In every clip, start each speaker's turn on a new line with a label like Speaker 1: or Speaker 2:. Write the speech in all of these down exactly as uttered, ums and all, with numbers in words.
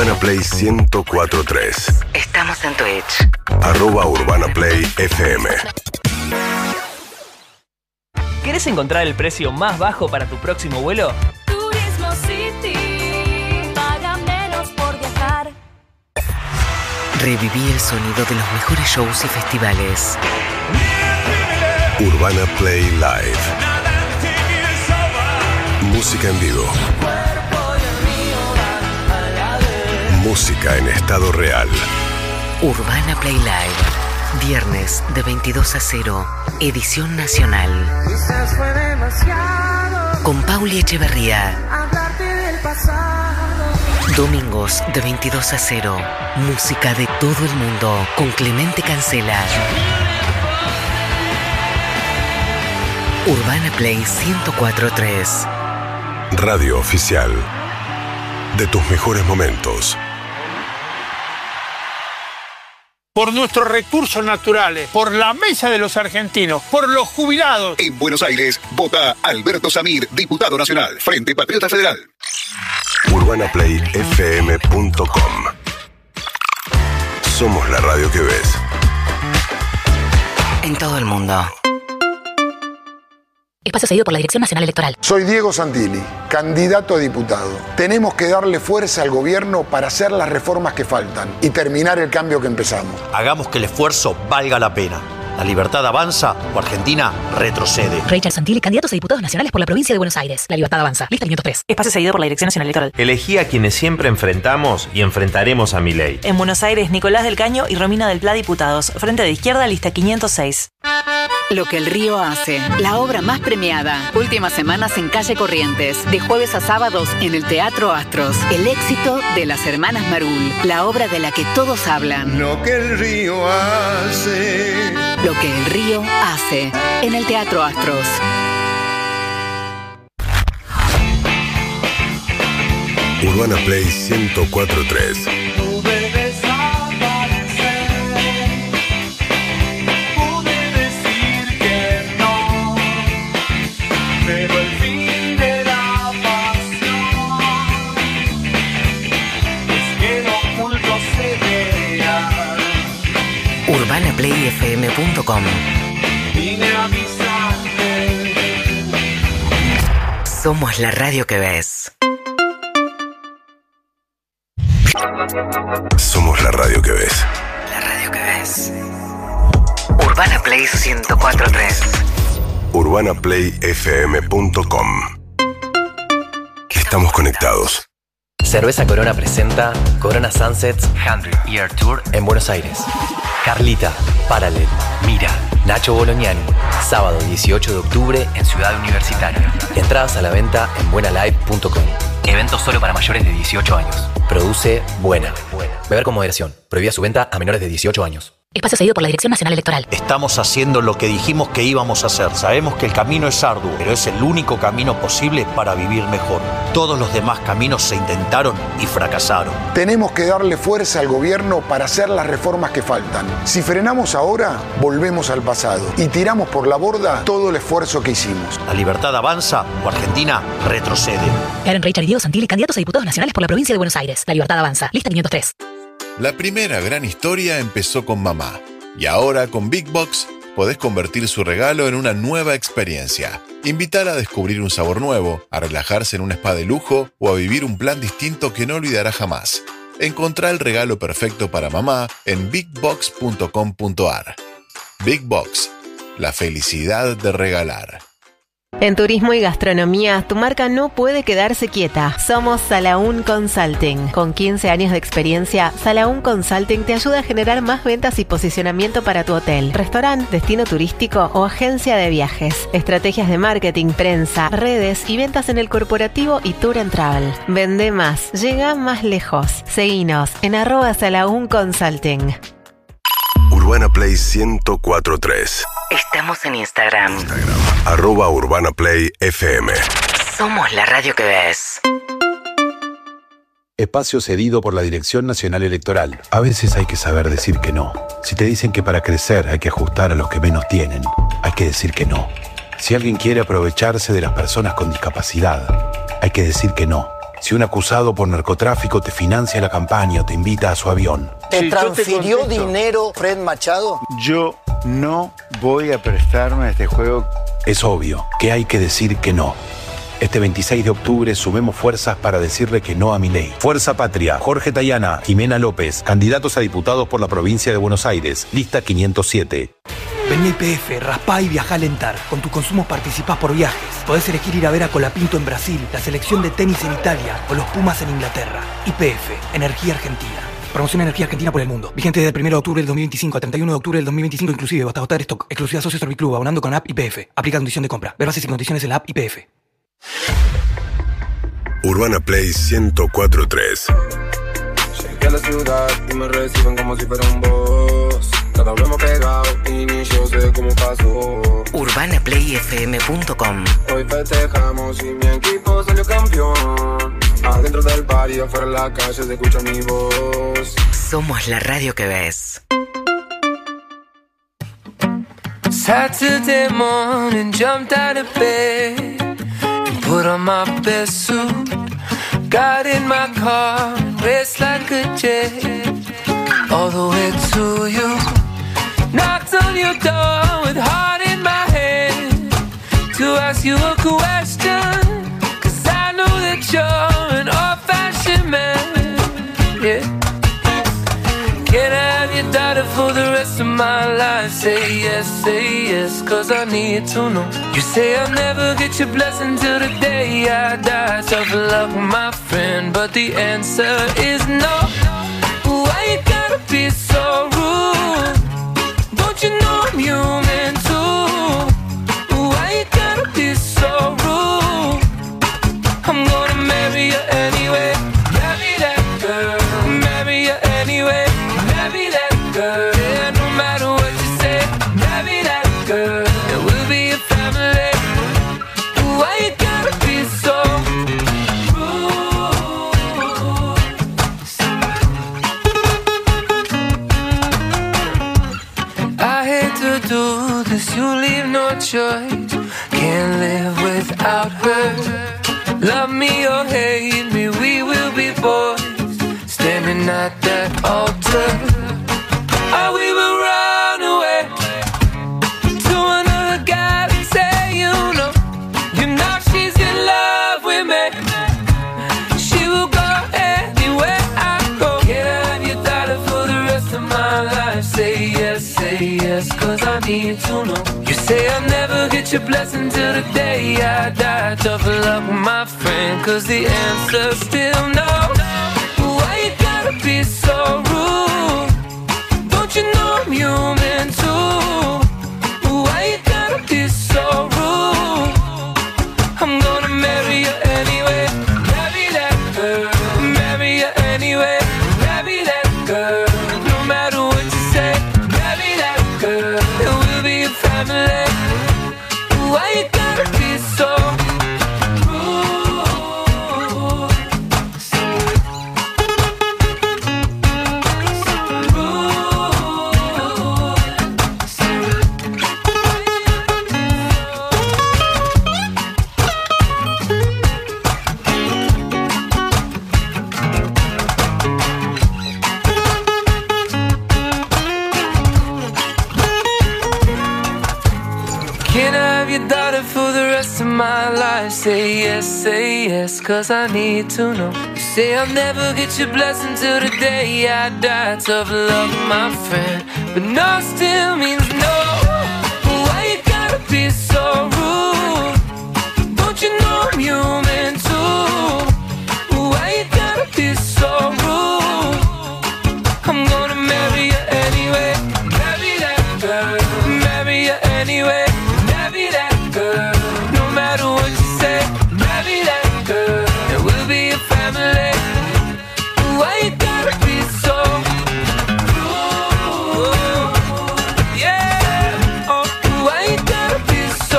Speaker 1: Urbana Play ciento cuatro punto tres.
Speaker 2: Estamos en Twitch.
Speaker 1: Arroba Urbana Play F M.
Speaker 3: ¿Querés encontrar el precio más bajo para tu próximo vuelo?
Speaker 4: Turismo City. Paga menos por viajar.
Speaker 2: Reviví el sonido de los mejores shows y festivales.
Speaker 1: Urbana Play Live. Música en vivo. Música en estado real.
Speaker 2: Urbana Play Live. Viernes de veintidós a cero. Edición nacional. Con Pauli Echeverría. Domingos de veintidós a cero. Música de todo el mundo. Con Clemente Cancela. Urbana Play ciento cuatro punto tres.
Speaker 1: Radio oficial de tus mejores momentos.
Speaker 5: Por nuestros recursos naturales, por la mesa de los argentinos, por los jubilados.
Speaker 6: En Buenos Aires, vota Alberto Samir, diputado nacional, Frente Patriota Federal.
Speaker 1: Urbana Play F M punto com. Somos la radio que ves.
Speaker 2: En todo el mundo.
Speaker 7: Espacio cedido por la Dirección Nacional Electoral.
Speaker 8: Soy Diego Santilli, candidato a diputado. Tenemos que darle fuerza al gobierno para hacer las reformas que faltan y terminar el cambio que empezamos.
Speaker 9: Hagamos que el esfuerzo valga la pena. La libertad avanza o Argentina retrocede.
Speaker 7: Rachel Santilli, candidatos a diputados nacionales por la provincia de Buenos Aires. La libertad avanza. Lista quinientos tres.
Speaker 10: Espacio cedido por la Dirección Nacional Electoral.
Speaker 11: Elegí a quienes siempre enfrentamos y enfrentaremos a Milei.
Speaker 10: En Buenos Aires, Nicolás del Caño y Romina del Pla, diputados. Frente de Izquierda, lista quinientos seis.
Speaker 12: Lo que el río hace, la obra más premiada. Últimas semanas en Calle Corrientes, de jueves a sábados en el Teatro Astros. El éxito de las hermanas Marul, la obra de la que todos hablan.
Speaker 13: Lo que el río hace.
Speaker 12: Lo que el río hace, en el Teatro Astros.
Speaker 1: Urbana Play ciento cuatro punto tres.
Speaker 2: Urbana Play F M punto com. Somos la radio que ves.
Speaker 1: Somos la radio que ves.
Speaker 2: La radio que ves. Urbana Play ciento cuatro punto tres.
Speaker 1: Urbana Play F M punto com. Estamos conectados.
Speaker 14: Cerveza Corona presenta Corona Sunsets cien Year Tour en Buenos Aires. Carlita, Paralel, Mira, Nacho Bolognani. Sábado dieciocho de octubre en Ciudad Universitaria. Entradas a la venta en buena live punto com. Evento solo para mayores de dieciocho años. Produce Buena. Beber con moderación. Prohibida su venta a menores de dieciocho años.
Speaker 7: Espacio cedido por la Dirección Nacional Electoral.
Speaker 9: Estamos haciendo lo que dijimos que íbamos a hacer. Sabemos que el camino es arduo, pero es el único camino posible para vivir mejor. Todos los demás caminos se intentaron y fracasaron.
Speaker 8: Tenemos que darle fuerza al gobierno para hacer las reformas que faltan. Si frenamos ahora, volvemos al pasado y tiramos por la borda todo el esfuerzo que hicimos.
Speaker 9: La libertad avanza o Argentina retrocede.
Speaker 7: Karen Rachel y Diego Santilli, candidatos a diputados nacionales por la provincia de Buenos Aires. La libertad avanza. Lista quinientos tres.
Speaker 15: La primera gran historia empezó con mamá. Y ahora con Big Box podés convertir su regalo en una nueva experiencia. Invítala a descubrir un sabor nuevo, a relajarse en un spa de lujo o a vivir un plan distinto que no olvidará jamás. Encontrá el regalo perfecto para mamá en big box punto com punto a r. Big Box, la felicidad de regalar.
Speaker 16: En turismo y gastronomía, tu marca no puede quedarse quieta. Somos Salaún Consulting. Con quince años de experiencia, Salaún Consulting te ayuda a generar más ventas y posicionamiento para tu hotel, restaurante, destino turístico o agencia de viajes. Estrategias de marketing, prensa, redes y ventas en el corporativo y tour and travel. Vende más, llega más lejos. Seguinos en arroba Salaún Consulting.
Speaker 1: Urbana Play ciento cuatro punto tres.
Speaker 2: Estamos en Instagram.
Speaker 1: Instagram. Arroba Urbana Play F M.
Speaker 2: Somos la radio que ves.
Speaker 17: Espacio cedido por la Dirección Nacional Electoral. A veces hay que saber decir que no. Si te dicen que para crecer hay que ajustar a los que menos tienen, hay que decir que no. Si alguien quiere aprovecharse de las personas con discapacidad, hay que decir que no. Si un acusado por narcotráfico te financia la campaña o te invita a su avión.
Speaker 18: ¿Te
Speaker 19: Sí, yo te
Speaker 18: transfirió
Speaker 19: contesto.
Speaker 18: dinero Fred Machado?
Speaker 19: Yo no voy a prestarme a este juego.
Speaker 17: Es obvio que hay que decir que no. Este veintiséis de octubre sumemos fuerzas para decirle que no a Milei. Fuerza Patria, Jorge Tayana, Jimena López, candidatos a diputados por la provincia de Buenos Aires, lista quinientos siete.
Speaker 20: Vení a I P F, raspá y viajá a Alentar. Con tus consumos participás por viajes. Podés elegir ir a ver a Colapinto en Brasil, la selección de tenis en Italia o los Pumas en Inglaterra. I P F, Energía Argentina. Promoción Energía Argentina por el mundo. Vigente desde el primero de octubre del dos mil veinticinco al treinta y uno de octubre del dos mil veinticinco inclusive, hasta agotar stock. Exclusiva Socio Serviclub, abonando con app I P F. Aplica condición de compra. Ver bases y condiciones en la app I P F.
Speaker 1: Urbana Play ciento cuatro punto tres.
Speaker 21: Llegué a la ciudad y me reciben como si fuera un boss. Cada hablamos pegado y ni yo sé cómo pasó.
Speaker 2: urbana play f m punto com.
Speaker 21: Hoy festejamos y mi equipo salió campeón. Adentro del party, afuera en la calle se escucha mi voz.
Speaker 2: Somos la radio que ves.
Speaker 22: Saturday morning, jumped out of bed and put on my best suit. Got in my car, raced like a jet all the way to you. Knocked on your door with heart in my hand to ask you a question, 'cause I know that you're an old-fashioned man, yeah. Can I have your daughter for the rest of my life? Say yes, say yes, 'cause I need to know. You say I'll never get your blessing till the day I die. Tough luck, my friend, but the answer is no. Why you gotta be so rude? Don't you know I'm human too? Why you gotta be so rude? I'm gonna marry you anyway. Marry that girl, marry you anyway. Marry that girl, yeah, no matter what you say. Marry that girl, and we'll be a family. Why you gotta be so rude? I hate to do this, you leave no choice. Can't live without her. Love me or hate me, we will be boys, standing at that altar. Or we will run away to another guy and say, you know, you know she's in love with me. She will go anywhere I go. Can I have your daughter for the rest of my life? Say yes, say yes, 'cause I need to know. You say I'll never get your blessing till the day I die. Tough luck, my friend, 'cause the answer's still no. Why you gotta be so rude? Don't you know I'm human too? Why you gotta be so rude? I'm gonna marry you anyway. Marry that girl, marry you anyway. Marry that girl, no matter what you say. Marry that girl, and we'll be a family. Why you gotta be so rude? Can I have your daughter for the rest of my life? Say yes, say yes, 'cause I need to know. You say I'll never get your blessing till the day I die. Tough luck, my friend, but no still means no. Why you gotta be so rude? Don't you know I'm human too? Why you gotta be so rude? I'm gonna marry you anyway. Marry that girl, marry you anyway. Marry that girl, no matter what you say. Marry that girl, and we'll be a family. Why you gotta be so rude? Yeah, oh, why you gotta be so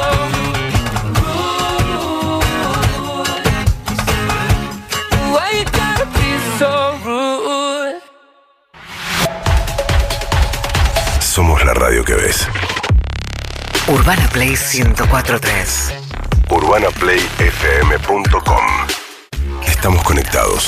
Speaker 22: rude? Why you gotta be so rude?
Speaker 1: Somos la radio que ves.
Speaker 2: Urbana Play ciento cuatro punto tres.
Speaker 1: urbana play f m punto com. estamos conectados.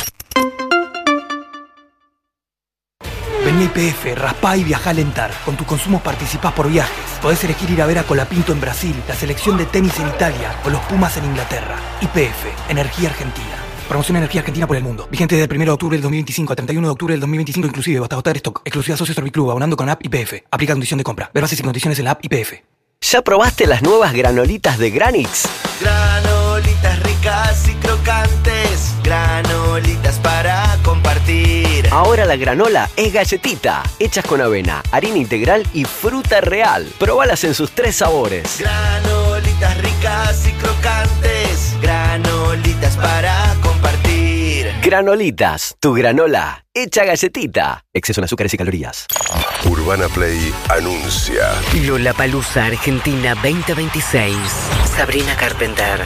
Speaker 20: Vení a Y P F, raspá y viajá a alentar. Con tus consumos participás por viajes. Podés elegir ir a ver a Colapinto en Brasil, la selección de tenis en Italia o los Pumas en Inglaterra. Y P F, Energía Argentina. Promoción Energía Argentina por el mundo. Vigente del primero de octubre del dos mil veinticinco a treinta y uno de octubre del dos mil veinticinco inclusive, hasta agotar stock. Exclusiva Socios Serviclub, abonando con app Y P F. Aplica condición de compra. Ver bases y condiciones en la app Y P F.
Speaker 3: ¿Ya probaste las nuevas granolitas de Granix?
Speaker 18: Granolitas ricas y crocantes, granolitas para compartir.
Speaker 3: Ahora la granola es galletita, hechas con avena, harina integral y fruta real. Probalas en sus tres sabores.
Speaker 18: Granolitas ricas y crocantes, granolitas para compartir.
Speaker 3: Granolitas, tu granola, hecha galletita. Exceso en azúcares y calorías.
Speaker 1: Urbana Play anuncia.
Speaker 2: Lollapalooza Argentina veinte veintiséis. Sabrina Carpenter.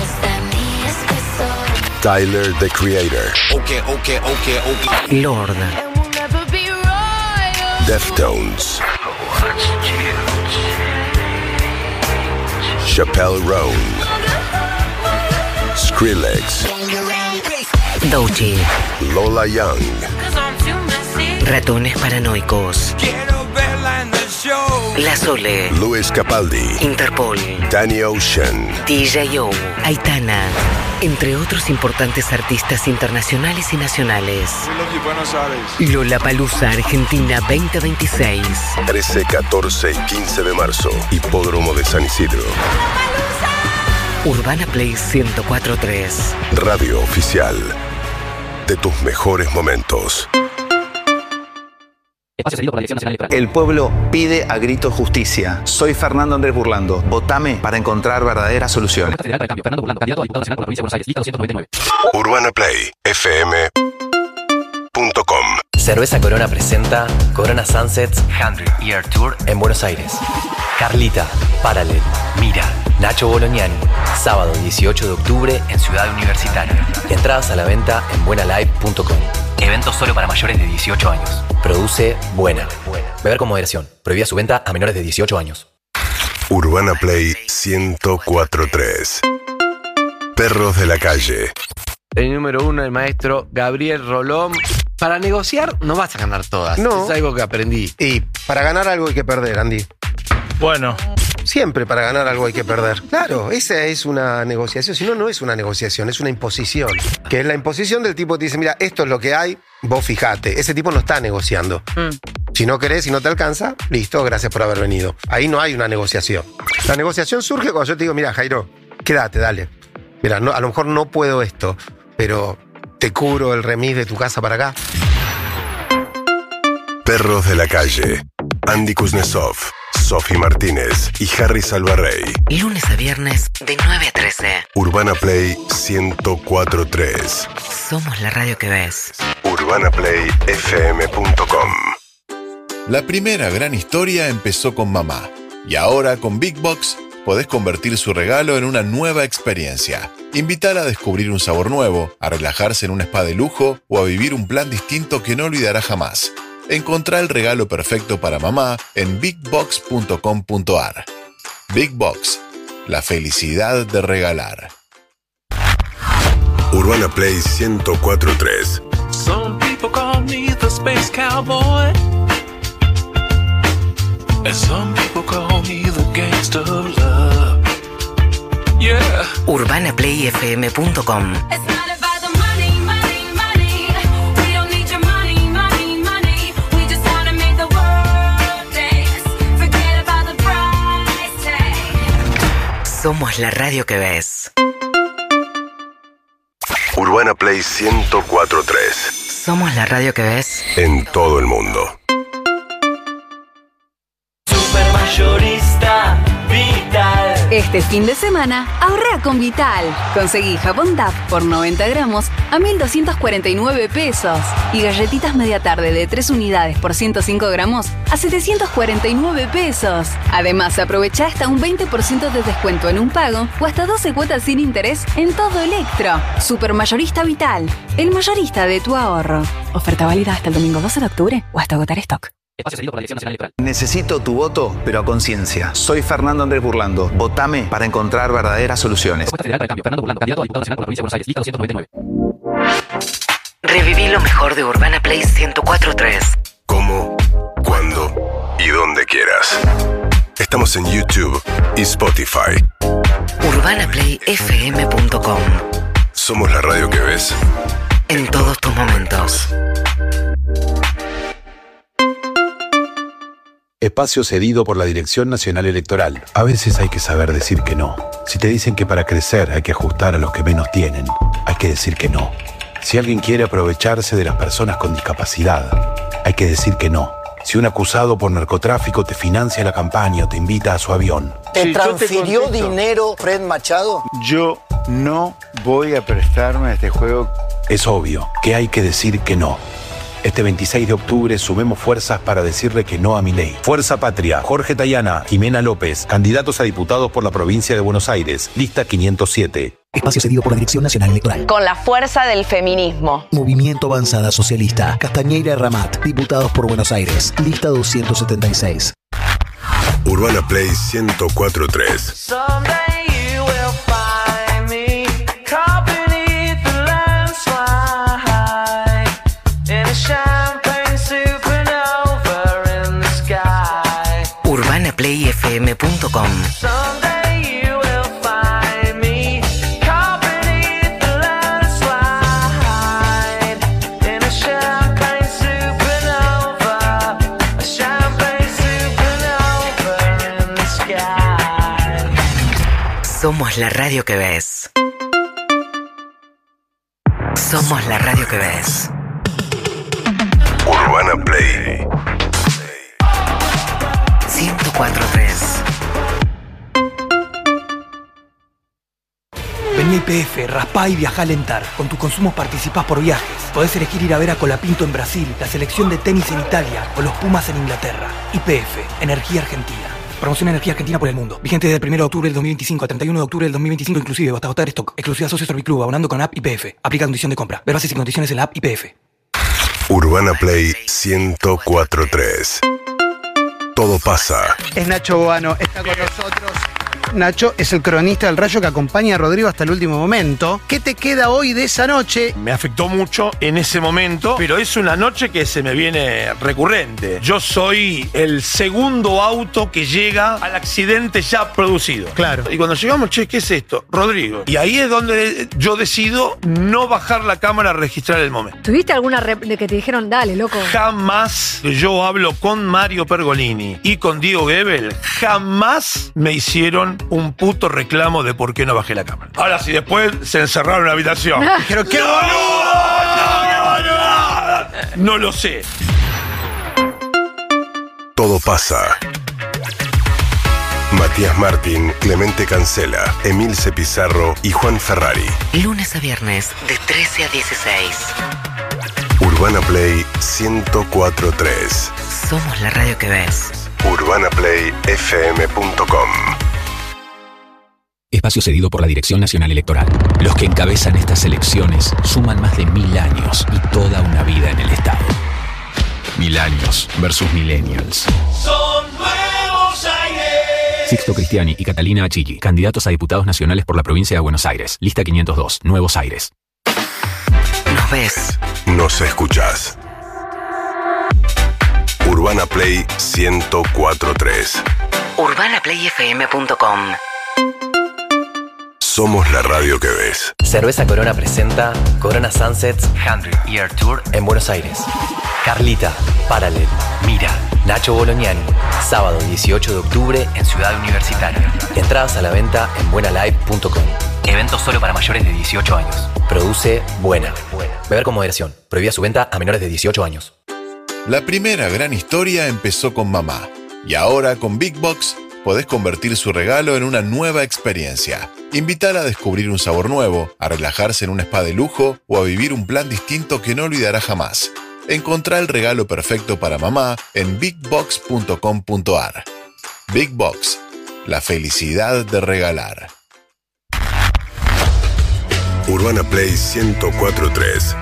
Speaker 1: Tyler, the Creator.
Speaker 18: Ok, ok, ok, ok.
Speaker 2: Lord.
Speaker 1: Deftones. Chappelle Roan. Skrillex.
Speaker 2: Doechii.
Speaker 1: Lola Young.
Speaker 2: Ratones Paranoicos. La Sole.
Speaker 1: Luis Capaldi.
Speaker 2: Interpol.
Speaker 1: Danny Ocean.
Speaker 2: D J O. Aitana. Entre otros importantes artistas internacionales y nacionales. Lollapalooza Argentina veinte veintiséis.
Speaker 1: trece, catorce y quince de marzo. Hipódromo de San Isidro.
Speaker 2: Urbana Play ciento cuatro punto tres.
Speaker 1: Radio oficial de tus mejores momentos.
Speaker 23: El pueblo pide a gritos justicia. Soy Fernando Andrés Burlando. Votame para encontrar verdaderas soluciones.
Speaker 1: Urbana Play F M punto com.
Speaker 14: Cerveza Corona presenta Corona Sunsets cien Year Tour en Buenos Aires. Carlita, Paralel, Mira, Nacho Bolognani. Sábado dieciocho de octubre en Ciudad Universitaria. Entradas a la venta en buena live punto com. Evento solo para mayores de dieciocho años. Produce Buena. Beber con moderación. Prohibida su venta a menores de dieciocho años.
Speaker 1: Urbana Play ciento cuatro punto tres. Perros de la calle.
Speaker 24: El número uno, el maestro Gabriel Rolón. Para negociar no vas a ganar todas.
Speaker 25: No.
Speaker 24: Es algo que aprendí.
Speaker 25: Y para ganar algo hay que perder, Andy.
Speaker 5: Bueno.
Speaker 25: Siempre para ganar algo hay que perder. Claro, esa es una negociación. Si no, no es una negociación, es una imposición. Que es la imposición del tipo que te dice, mira, esto es lo que hay, vos fijate. Ese tipo no está negociando. Mm. Si no querés, si no te alcanza, listo, gracias por haber venido. Ahí no hay una negociación. La negociación surge cuando yo te digo, mira, Jairo, quédate, dale. Mira, no, a lo mejor no puedo esto, pero te cubro el remis de tu casa para acá.
Speaker 1: Perros de la calle. Andy Kuznetsov, Sofi Martínez y Harry Salvarrey.
Speaker 2: Lunes a viernes de nueve a trece.
Speaker 1: Urbana Play ciento cuatro punto tres.
Speaker 2: Somos la radio que ves.
Speaker 1: Urbana Play F M punto com.
Speaker 15: La primera gran historia empezó con mamá. Y ahora con Big Box podés convertir su regalo en una nueva experiencia. Invítala a descubrir un sabor nuevo, a relajarse en un spa de lujo o a vivir un plan distinto que no olvidará jamás. Encontrá el regalo perfecto para mamá en big box punto com punto a r. Big Box, la felicidad de regalar.
Speaker 1: Urbana Play ciento cuatro punto tres.
Speaker 22: Some people call me the space cowboy, and some people call me the gangster of love. Yeah.
Speaker 2: Urbana Play F M punto com. Somos la radio que ves.
Speaker 1: Urbana Play ciento cuatro punto tres.
Speaker 2: Somos la radio que ves
Speaker 1: en todo el mundo.
Speaker 18: Supermayorista Vital.
Speaker 12: Este fin de semana, ahorra con Vital. Conseguí jabón D A P por noventa gramos a mil doscientos cuarenta y nueve pesos. Y galletitas media tarde de tres unidades por ciento cinco gramos a setecientos cuarenta y nueve pesos. Además, aprovecha hasta un veinte por ciento de descuento en un pago o hasta doce cuotas sin interés en todo Electro. Supermayorista Vital, el mayorista de tu ahorro. Oferta válida hasta el domingo doce de octubre o hasta agotar stock.
Speaker 14: Espacio cedido por la Dirección Nacional Electoral.
Speaker 23: Necesito tu voto, pero a conciencia. Soy Fernando Andrés Burlando. Votame para encontrar verdaderas soluciones.
Speaker 14: Propuesta Federal para el Cambio. Fernando Burlando, candidato a diputado nacional por la provincia de Buenos Aires. Lista doscientos noventa y nueve.
Speaker 2: Reviví lo mejor de Urbana Play ciento cuatro punto tres.
Speaker 1: Como, cuando y donde quieras. Estamos en YouTube y Spotify.
Speaker 2: urbana play f m punto com.
Speaker 1: Somos la radio que ves
Speaker 2: en todos tus momentos.
Speaker 17: Espacio cedido por la Dirección Nacional Electoral. A veces hay que saber decir que no. Si te dicen que para crecer hay que ajustar a los que menos tienen, hay que decir que no. Si alguien quiere aprovecharse de las personas con discapacidad, hay que decir que no. Si un acusado por narcotráfico te financia la campaña o te invita a su avión.
Speaker 4: ¿Te transfirió dinero Fred Machado?
Speaker 19: Yo no voy a prestarme a este juego.
Speaker 17: Es obvio que hay que decir que no. Este veintiséis de octubre sumemos fuerzas para decirle que no a Milei. Fuerza Patria, Jorge Tayana, Jimena López, candidatos a diputados por la provincia de Buenos Aires, lista quinientos siete.
Speaker 6: Espacio cedido por la Dirección Nacional Electoral.
Speaker 10: Con la fuerza del feminismo.
Speaker 6: Movimiento Avanzada Socialista, Castañeira Ramat, diputados por Buenos Aires, lista doscientos setenta y seis.
Speaker 1: Urbana Play ciento cuatro punto tres.
Speaker 2: urbana play f m punto com. Somos la radio que ves. Somos la radio que ves.
Speaker 1: Urbana Play
Speaker 2: ciento cuatro punto tres.
Speaker 20: Vení a I P F, raspá y viajá a alentar. Con tus consumos participás por viajes. Podés elegir ir a ver a Colapinto en Brasil, la selección de tenis en Italia o los Pumas en Inglaterra. I P F, Energía Argentina. Promoción Energía Argentina por el mundo. Vigente desde el primero de octubre del dos mil veinticinco al treinta y uno de octubre del dos mil veinticinco inclusive, hasta agotar stock. Exclusiva Socios Serviclub, abonando con app I P F. Aplica condición de compra. Ver bases y condiciones en la app I P F.
Speaker 1: Urbana Play ciento cuatro punto tres. Todo pasa.
Speaker 11: Es Nacho Boano, está con nosotros. Nacho es el cronista del Rayo que acompaña a Rodrigo hasta el último momento. ¿Qué te queda hoy de esa noche?
Speaker 13: Me afectó mucho en ese momento, pero es una noche que se me viene recurrente. Yo soy el segundo auto que llega al accidente ya producido.
Speaker 11: Claro.
Speaker 13: Y cuando llegamos, che, ¿qué es esto? Rodrigo. Y ahí es donde yo decido no bajar la cámara a registrar el momento.
Speaker 26: ¿Tuviste alguna rep de que te dijeron, dale, loco?
Speaker 13: Jamás yo hablo con Mario Pergolini y con Diego Gebel, jamás me hicieron un puto reclamo de por qué no bajé la cámara. Ahora, si después se encerraron en la habitación.
Speaker 11: Dijeron, ¡qué
Speaker 13: boludo! No lo sé.
Speaker 1: Todo pasa. Matías Martín, Clemente Cancela, Emilce Pizarro y Juan Ferrari.
Speaker 2: Lunes a viernes de trece a dieciséis.
Speaker 1: Urbana Play ciento cuatro punto tres.
Speaker 2: Somos la radio que ves.
Speaker 1: urbana play f m punto com.
Speaker 6: Espacio cedido por la Dirección Nacional Electoral. Los que encabezan estas elecciones suman más de mil años y toda una vida en el Estado. Mil años versus millennials.
Speaker 18: Son nuevos aires.
Speaker 6: Sixto Cristiani y Catalina Achilli, candidatos a diputados nacionales por la provincia de Buenos Aires. Lista quinientos dos, Nuevos Aires.
Speaker 2: Nos ves.
Speaker 1: Nos escuchás. Urbana Play ciento cuatro punto tres.
Speaker 2: urbana play f m punto com.
Speaker 1: Somos la radio que ves.
Speaker 14: Cerveza Corona presenta Corona Sunsets cien Year Tour en Buenos Aires. Carlita, Paralel, Mira, Nacho Bolognani. Sábado dieciocho de octubre en Ciudad Universitaria. Entradas a la venta en buena live punto com. Evento solo para mayores de dieciocho años. Produce Buena. Beber con moderación. Prohibida su venta a menores de dieciocho años.
Speaker 15: La primera gran historia empezó con mamá. Y ahora con Big Box podés convertir su regalo en una nueva experiencia. Invítala a descubrir un sabor nuevo, a relajarse en un spa de lujo o a vivir un plan distinto que no olvidará jamás. Encontrá el regalo perfecto para mamá en big box punto com punto a r. Big Box, la felicidad de regalar.
Speaker 1: Urbana Play ciento cuatro punto tres.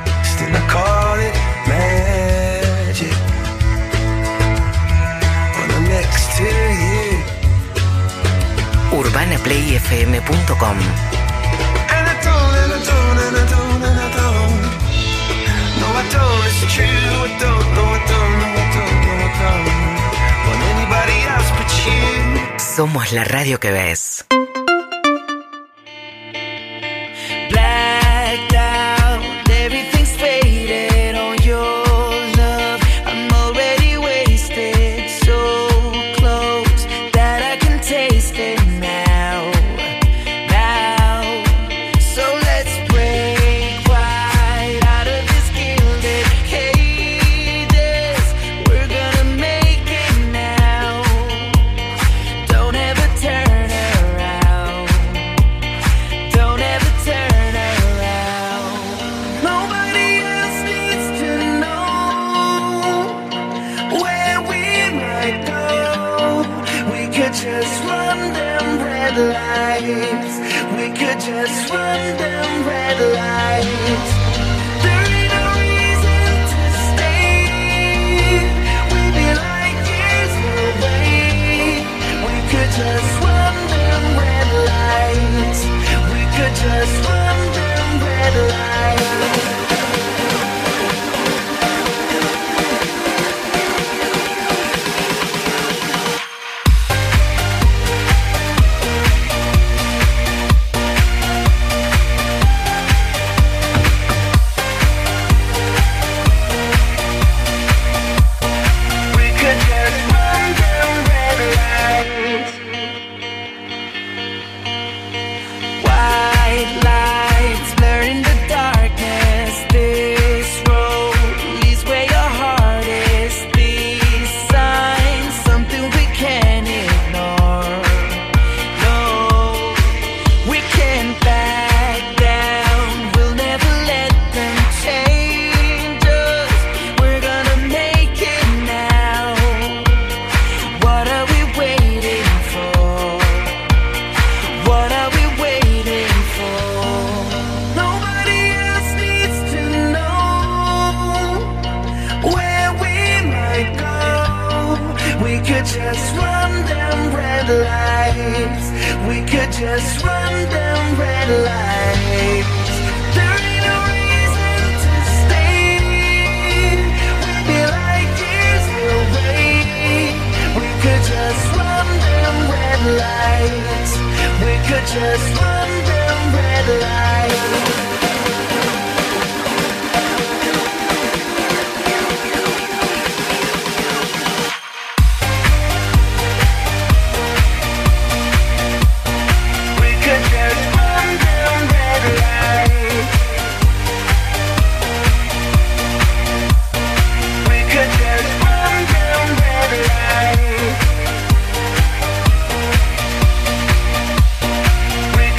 Speaker 2: urbana play f m punto com.
Speaker 18: true. I don't know, I don't know, I don't know, I don't want anybody else but you.
Speaker 2: Somos la radio que ves.
Speaker 18: Blacked out, everything's faded on your love. I'm already wasted, so close that I can taste it now. Now, so let's break right out of this gilded cages. We're gonna make it now. Don't ever turn around. Don't ever turn around. Nobody else needs to know where we might go. We could just run them red lights. We could just run them red lights. There ain't no reason to stay. We'd be like years away. We could just run them red lights. We could just run them red lights. We could just run them red lights. White lights blur in the darkness. This road leads where your heart is. These signs, something we can't ignore. No, we can't back down. We'll never let them change us. We're gonna make it now. What are we waiting for? What are we waiting for? Nobody else needs to know where we might go. We could just run them red lights. We could just run them red lights. There ain't no reason to stay. We'd be like years away. We could just run them red lights. We could just run them red lights. We could just run them red lights. We could just run them red lights. We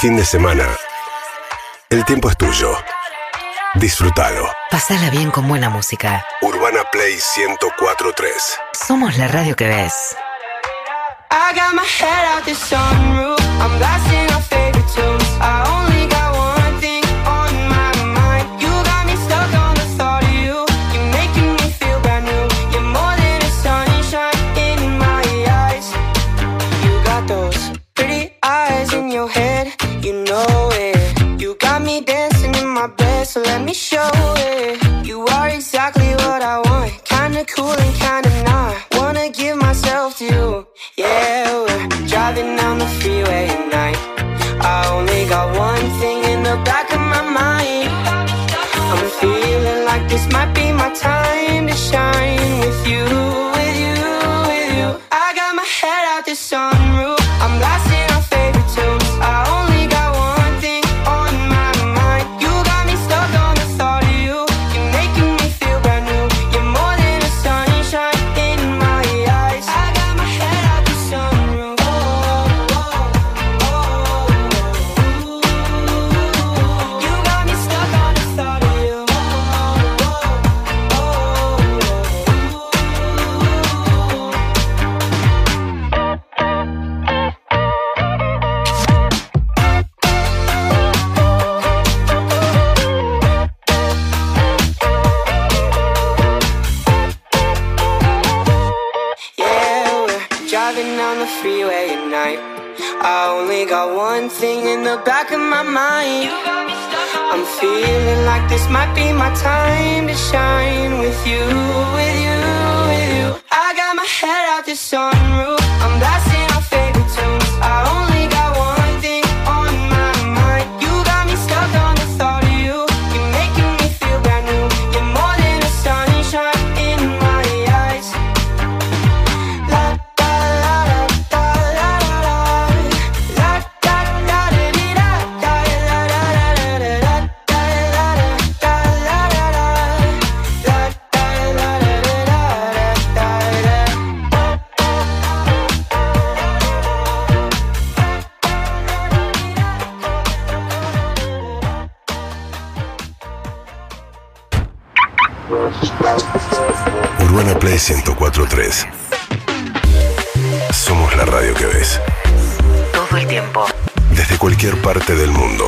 Speaker 1: fin de semana, el tiempo es tuyo. Disfrútalo.
Speaker 2: Pasala bien con buena música.
Speaker 1: Urbana Play ciento cuatro punto tres.
Speaker 2: Somos la radio que ves.
Speaker 18: I got my head out the sunroof. I'm blasting our favorite tunes. I only got one thing on my mind. You got me stuck on the thought of you. You're making me feel brand new. You're more than a sunshine in my eyes. You got those pretty eyes in your head. You know it. You got me dancing in my bed, so let me show it. You are exactly what I want. Kinda cool and kinda not. Wanna give myself to you. Yeah, we're driving down the freeway at night. I only got one thing in the back of my mind. I'm feeling like this might be my time to shine with you, with you, with you. I got my head out the sunroof. I'm blasting our favorite tunes. I only got one thing on my mind. You got me stuck on the thought of you. You're making me feel brand new. You're more than a sunshine in my eyes. I got my head out the sunroof. Oh, oh, oh, oh. You got me stuck on the thought of you. Oh, oh, yeah, we're driving down the freeway at night. I only got one thing in the back of my mind. I'm feeling like this might be my time to shine with you, with you, with you. I got my head out the sunroof. I'm blasting our favorite tunes. I only got one thing on my mind. You got me stuck on the thought of you. You're making me feel brand new. You're more than a sunshine in my eyes. La da la da la la la. La da da da dee da da la la la la la da la da la la la. La da la la la da da da.
Speaker 1: Urbana Play ciento cuatro punto tres. Somos la radio que ves.
Speaker 2: Todo el tiempo.
Speaker 1: Desde cualquier parte del mundo.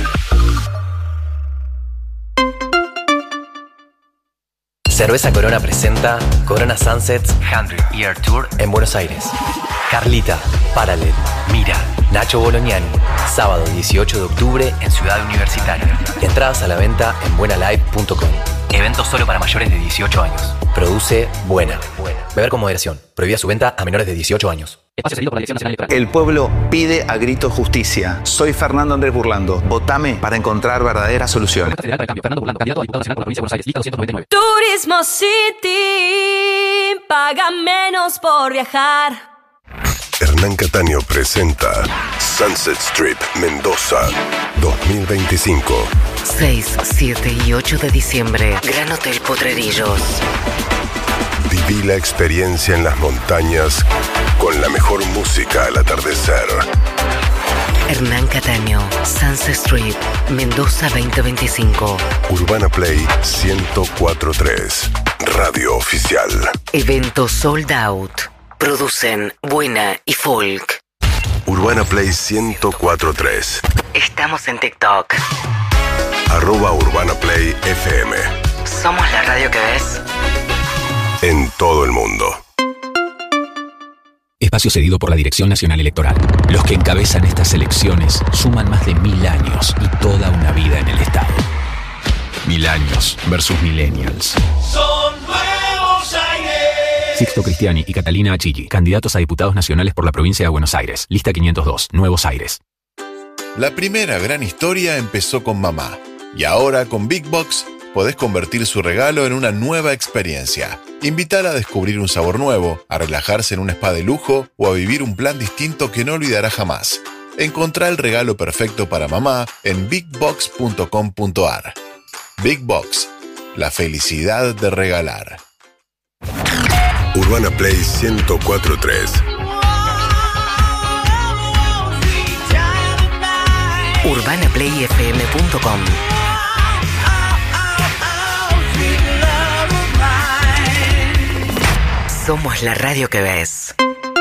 Speaker 14: Cerveza Corona presenta Corona Sunsets cien Year Tour en Buenos Aires. Carlita, Paralel, Mira, Nacho Bolognani. Sábado dieciocho de octubre en Ciudad Universitaria. Entradas a la venta en buena live punto com. Evento solo para mayores de dieciocho años. Produce Buena. Beber con moderación. Prohibida su venta a menores de dieciocho años. Espacio cedido por la Dirección Nacional Electoral.
Speaker 23: El pueblo pide a gritos justicia. Soy Fernando Andrés Burlando. Votame para encontrar verdaderas soluciones.
Speaker 14: Fernando Burlando, candidato a diputado nacional por la provincia de Buenos Aires, lista doscientos noventa y nueve.
Speaker 3: Turismo City paga menos por viajar.
Speaker 1: Hernán Cataño presenta Sunset Strip Mendoza dos mil veinticinco.
Speaker 2: seis, siete y ocho de diciembre. Gran Hotel Potrerillos.
Speaker 1: Viví la experiencia en las montañas con la mejor música al atardecer.
Speaker 2: Hernán Cataño, Sunset Strip, Mendoza veinte veinticinco.
Speaker 1: Urbana Play ciento cuatro punto tres. Radio oficial.
Speaker 2: Evento sold out. Producen Buena y Folk.
Speaker 1: Urbana Play ciento cuatro punto tres.
Speaker 2: Estamos en TikTok.
Speaker 1: Arroba Urbana Play F M.
Speaker 2: Somos la radio que ves.
Speaker 1: En todo el mundo.
Speaker 6: Espacio cedido por la Dirección Nacional Electoral. Los que encabezan estas elecciones suman más de mil años y toda una vida en el Estado. Mil años versus millennials.
Speaker 18: Son nuevos aires.
Speaker 6: Sixto Cristiani y Catalina Achilli, candidatos a diputados nacionales por la provincia de Buenos Aires. Lista quinientos dos, Nuevos Aires.
Speaker 15: La primera gran historia empezó con mamá. Y ahora con Big Box podés convertir su regalo en una nueva experiencia. Invítala a descubrir un sabor nuevo, a relajarse en un spa de lujo o a vivir un plan distinto que no olvidará jamás. Encontrá el regalo perfecto para mamá en big box punto com punto a r. Big Box, la felicidad de regalar.
Speaker 1: Urbana Play ciento cuatro punto tres.
Speaker 2: urbana play f m punto com. Somos la radio que ves.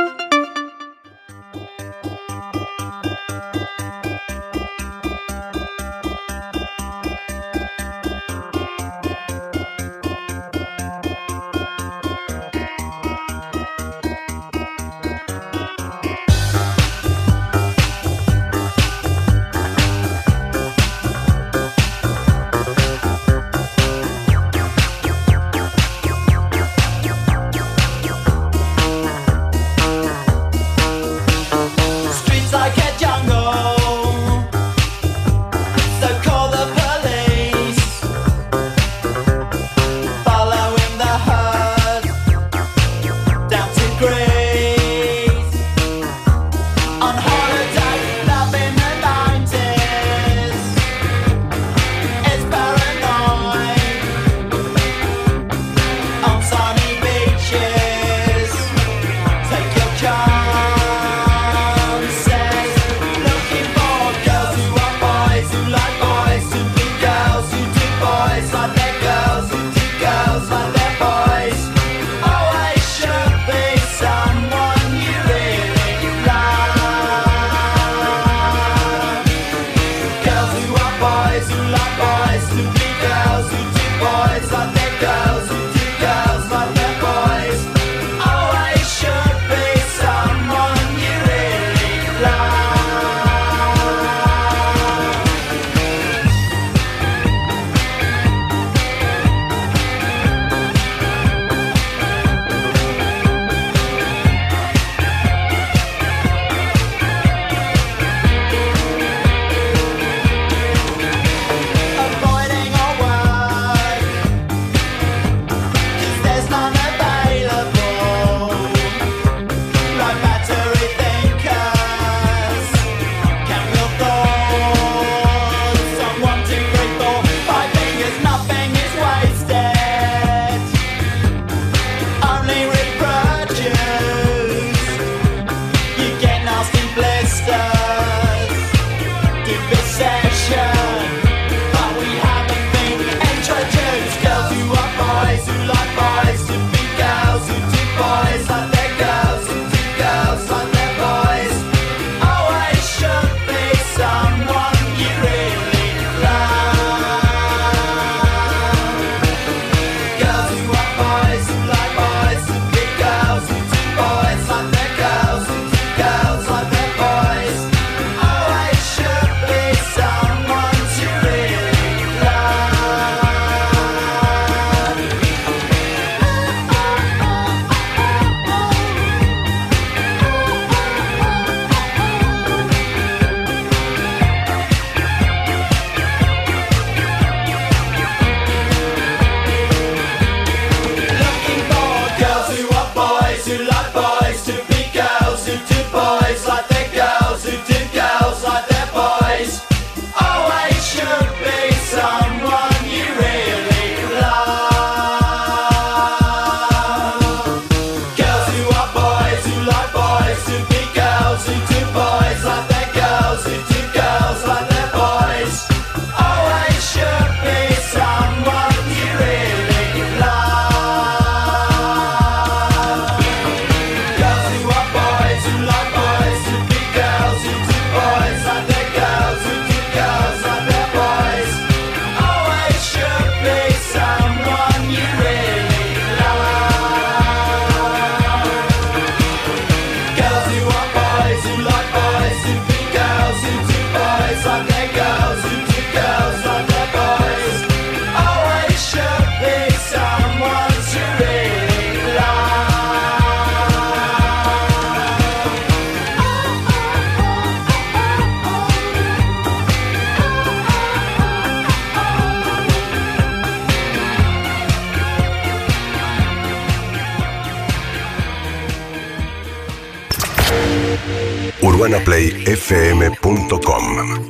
Speaker 1: urbana play f m punto com.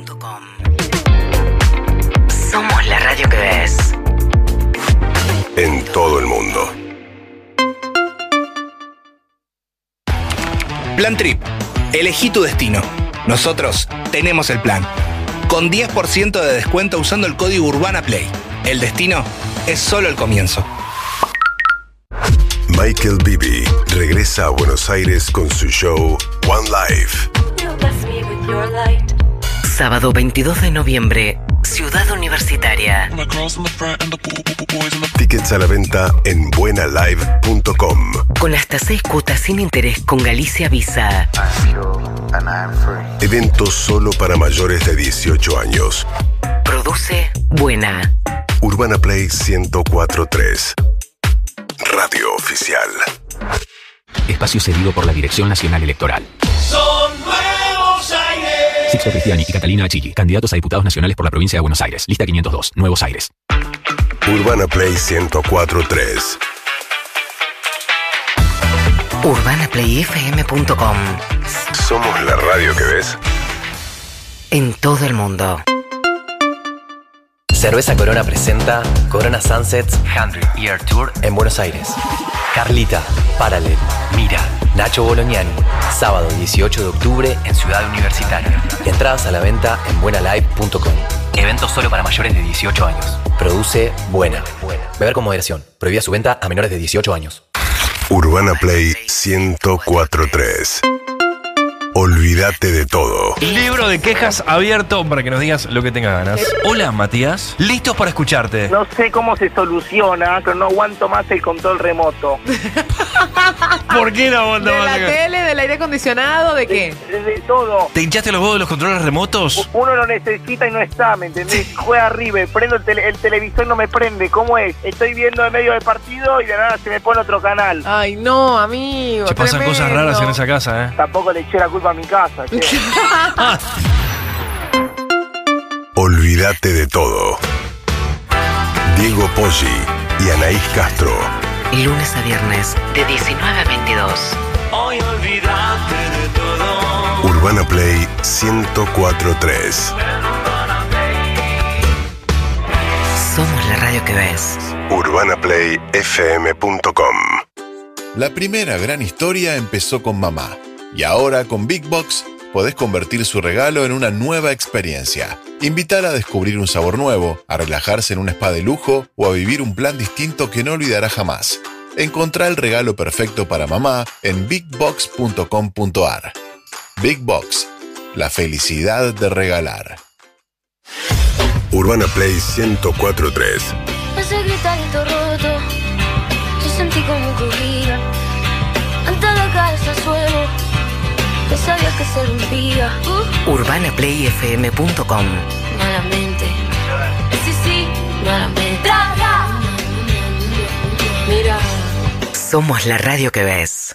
Speaker 2: Somos la radio que ves.
Speaker 1: En todo el mundo.
Speaker 7: Plan Trip. Elegí tu destino. Nosotros tenemos el plan. con diez por ciento de descuento usando el código UrbanaPlay. El destino es solo el comienzo.
Speaker 1: Michael Bibi regresa a Buenos Aires con su show One Life.
Speaker 2: Sábado veintidós de noviembre, Ciudad Universitaria.
Speaker 1: Tickets a la venta en buena live punto com.
Speaker 2: Con hasta seis cuotas sin interés con Galicia Visa.
Speaker 1: Evento solo para mayores de dieciocho años.
Speaker 2: Produce Buena.
Speaker 1: Urbana Play ciento cuatro punto tres. Radio Oficial.
Speaker 6: Espacio cedido por la Dirección Nacional Electoral.
Speaker 18: Son Nuevos Aires.
Speaker 6: Sixto Cristiani y Catalina Achilli, candidatos a diputados nacionales por la provincia de Buenos Aires. Lista quinientos dos, Nuevos Aires.
Speaker 1: Urbana Play ciento cuatro punto tres.
Speaker 2: urbana play f m punto com.
Speaker 1: Somos la radio que ves
Speaker 2: en todo el mundo.
Speaker 14: Cerveza Corona presenta Corona Sunsets Hundred Year Tour en Buenos Aires. Carlita, Paralel, Mira, Nacho Bolognani. Sábado dieciocho de octubre en Ciudad Universitaria. Entradas a la venta en buena live punto com. Evento solo para mayores de dieciocho años. Produce Buena. Beber con moderación. Prohibida su venta a menores de dieciocho años.
Speaker 1: Urbana Play ciento cuatro punto tres. Olvídate de todo.
Speaker 8: Libro de quejas abierto para que nos digas lo que tengas ganas. Hola, Matías. Listos para escucharte.
Speaker 9: No sé cómo se soluciona, pero no aguanto más el control remoto.
Speaker 8: ¿Por qué no aguanto
Speaker 16: ¿De
Speaker 8: más?
Speaker 16: la tele, del aire acondicionado, de qué?
Speaker 9: De, de todo.
Speaker 8: ¿Te hinchaste los huevos de los controles remotos?
Speaker 9: Uno lo necesita y no está, ¿me entendés? Juega River, prendo el, tele, el televisor y no me prende. ¿Cómo es? Estoy viendo en medio del partido y de nada se me pone otro canal.
Speaker 16: Ay, no, amigo.
Speaker 8: Se pasan
Speaker 16: tremendo.
Speaker 8: cosas raras en esa casa, ¿eh?
Speaker 9: Tampoco le eché la culpa a mi casa. Che.
Speaker 1: Olvídate de todo. Diego Poggi y Anaís Castro.
Speaker 2: Lunes a viernes de diecinueve a veintidós.
Speaker 18: Hoy olvídate de todo.
Speaker 1: Urbana Play ciento cuatro punto tres.
Speaker 2: Somos la radio que ves.
Speaker 1: urbana play f m punto com.
Speaker 15: La primera gran historia empezó con mamá. Y ahora con Big Box podés convertir su regalo en una nueva experiencia. Invítala a descubrir un sabor nuevo, a relajarse en un spa de lujo o a vivir un plan distinto que no olvidará jamás. Encontrá el regalo perfecto para mamá en big box punto com punto a r. Big Box, la felicidad de regalar.
Speaker 1: Urbana Play ciento cuatro punto tres.
Speaker 21: Ese gritarito roto, yo sentí como corría. Antes de caerse al suelo, yo sabía que se rompía. Uh.
Speaker 2: urbana play f m punto com.
Speaker 21: Malamente, sí, sí, malamente. Traga. Mira.
Speaker 2: Somos la radio que ves.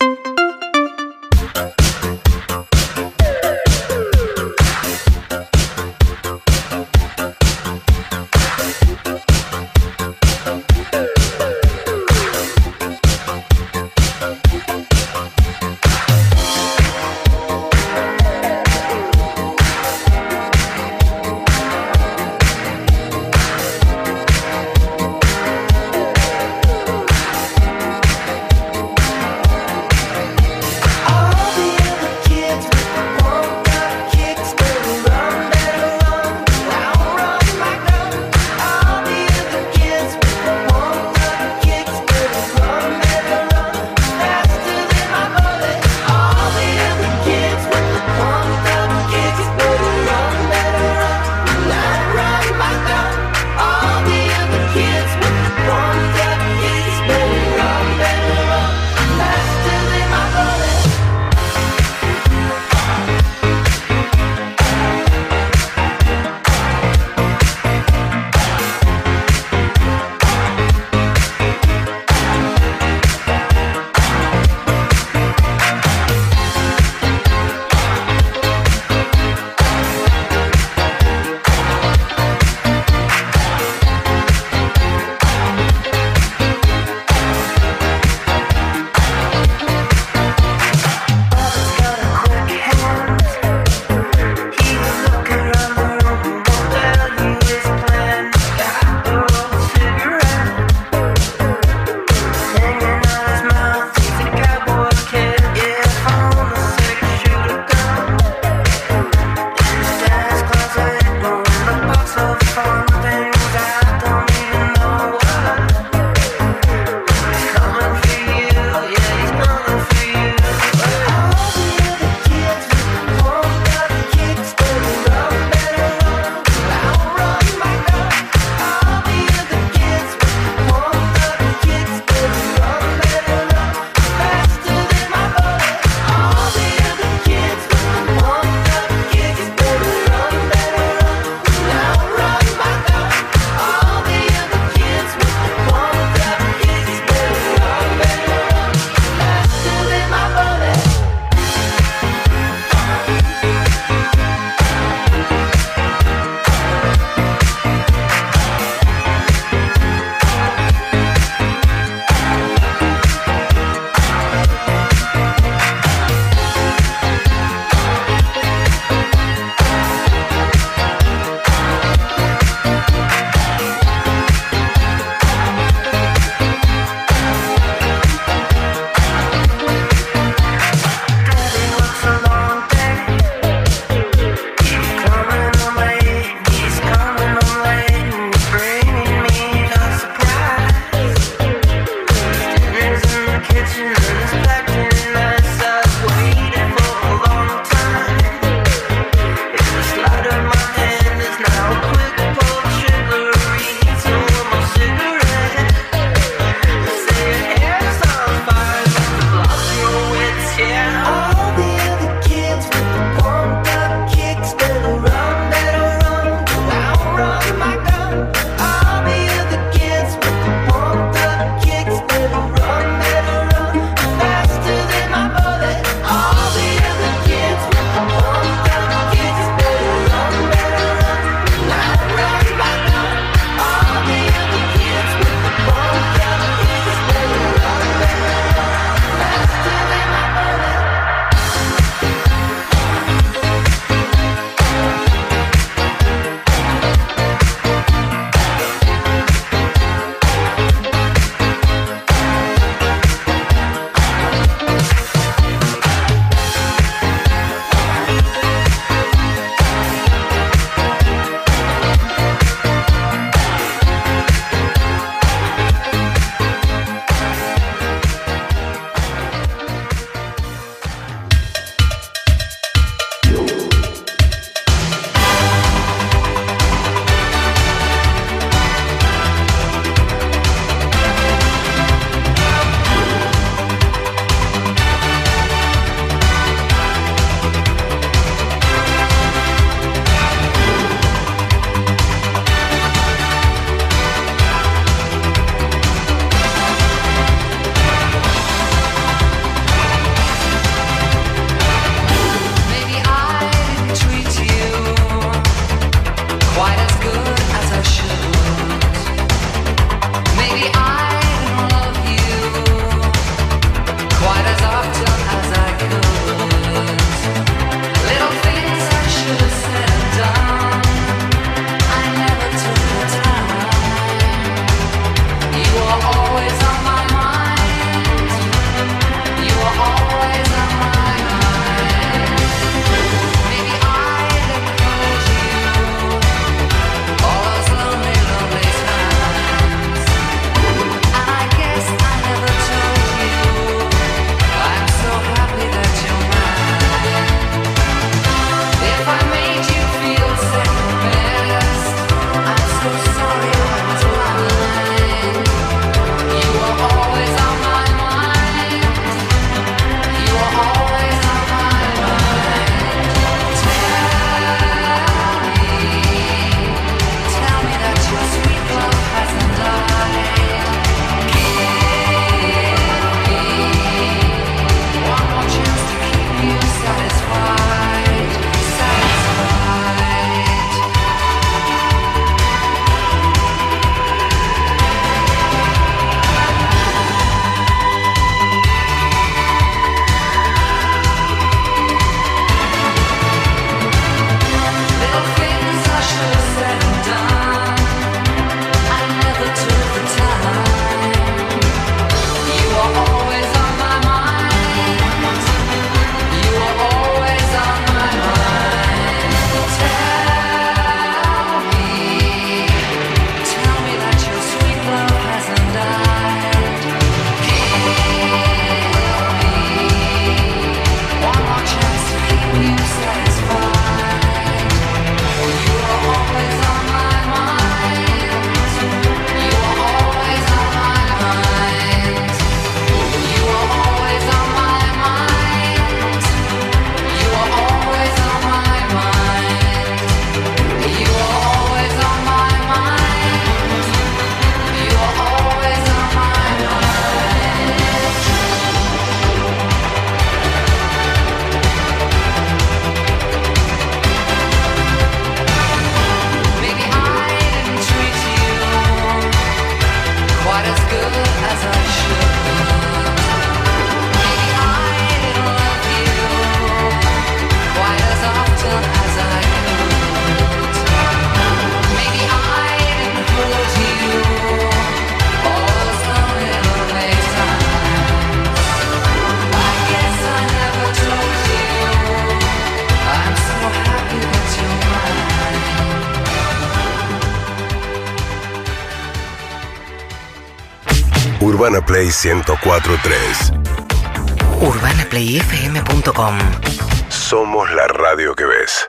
Speaker 1: Urbana Play ciento cuatro punto tres.
Speaker 2: urbana play f m punto com.
Speaker 1: Somos la radio que ves.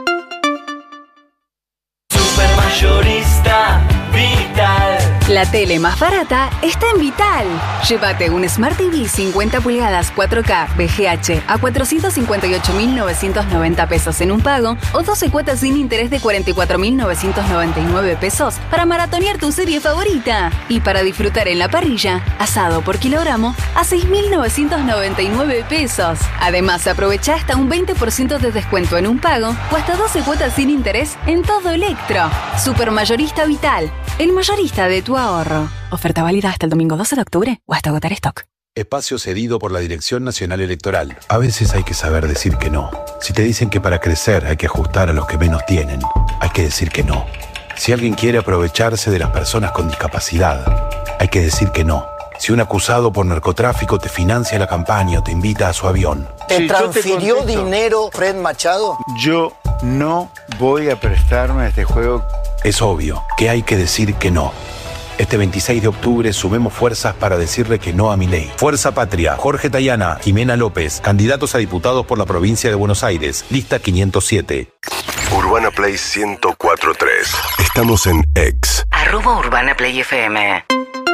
Speaker 18: Supermayorista Vital.
Speaker 4: La tele más barata está en Vital. Llévate un Smart T V cincuenta pulgadas cuatro K V G H a cuatrocientos cincuenta y ocho mil novecientos noventa pesos en un pago o doce cuotas sin interés de cuarenta y cuatro mil novecientos noventa y nueve pesos para maratonear tu serie favorita. Y para disfrutar en la parrilla, asado por kilogramo a seis mil novecientos noventa y nueve pesos. Además, aprovecha hasta un veinte por ciento de descuento en un pago o hasta doce cuotas sin interés en todo Electro. Supermayorista Vital, el mayorista de tu ahorro. Oferta válida hasta el domingo doce de octubre o hasta agotar stock.
Speaker 17: Espacio cedido por la Dirección Nacional Electoral. A veces hay que saber decir que no. Si te dicen que para crecer hay que ajustar a los que menos tienen, hay que decir que no. Si alguien quiere aprovecharse de las personas con discapacidad, hay que decir que no. Si un acusado por narcotráfico te financia la campaña o te invita a su avión.
Speaker 5: ¿Te
Speaker 19: Sí, yo te
Speaker 5: transfirió
Speaker 19: contesto.
Speaker 5: dinero Fred Machado?
Speaker 19: Yo no voy a prestarme a este juego.
Speaker 17: Es obvio que hay que decir que no. Este veintiséis de octubre sumemos fuerzas para decirle que no a Milei. Fuerza Patria, Jorge Tayana, Jimena López, candidatos a diputados por la provincia de Buenos Aires, lista quinientos siete.
Speaker 1: Urbana Play ciento cuatro punto tres. Estamos en X.
Speaker 2: Arroba Urbana Play F M.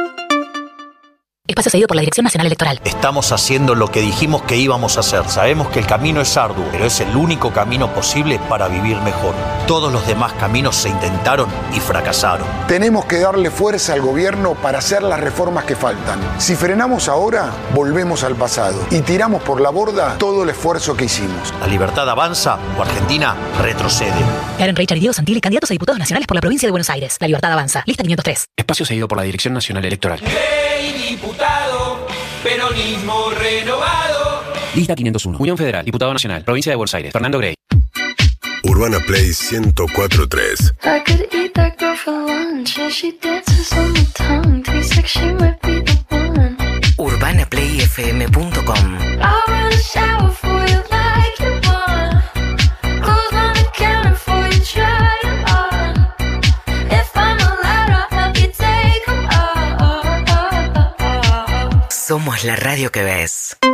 Speaker 12: Espacio cedido por la Dirección Nacional Electoral.
Speaker 5: Estamos haciendo lo que dijimos que íbamos a hacer. Sabemos que el camino es arduo, pero es el único camino posible para vivir mejor. Todos los demás caminos se intentaron y fracasaron.
Speaker 22: Tenemos que darle fuerza al gobierno para hacer las reformas que faltan. Si frenamos ahora, volvemos al pasado y tiramos por la borda todo el esfuerzo que hicimos.
Speaker 5: La libertad avanza o Argentina retrocede.
Speaker 12: Karen Reichard y Diego Santilli, candidatos a diputados nacionales por la provincia de Buenos Aires. La libertad avanza. Lista quinientos tres.
Speaker 6: Espacio cedido por la Dirección Nacional Electoral.
Speaker 18: Diputado, peronismo renovado.
Speaker 6: Lista quinientos uno. Unión Federal, Diputado Nacional, Provincia de Buenos Aires, Fernando Grey.
Speaker 1: Urbana Play ciento cuatro punto tres.
Speaker 21: I could eat that girl for lunch and she dances on my tongue. Tastes like she might be the one.
Speaker 2: urbana play f m punto com.
Speaker 21: I wanna shower for you like you want. Clothes on the counter for you, try it on. If I'm allowed, I'll help you take 'em off.
Speaker 2: Somos la radio que ves.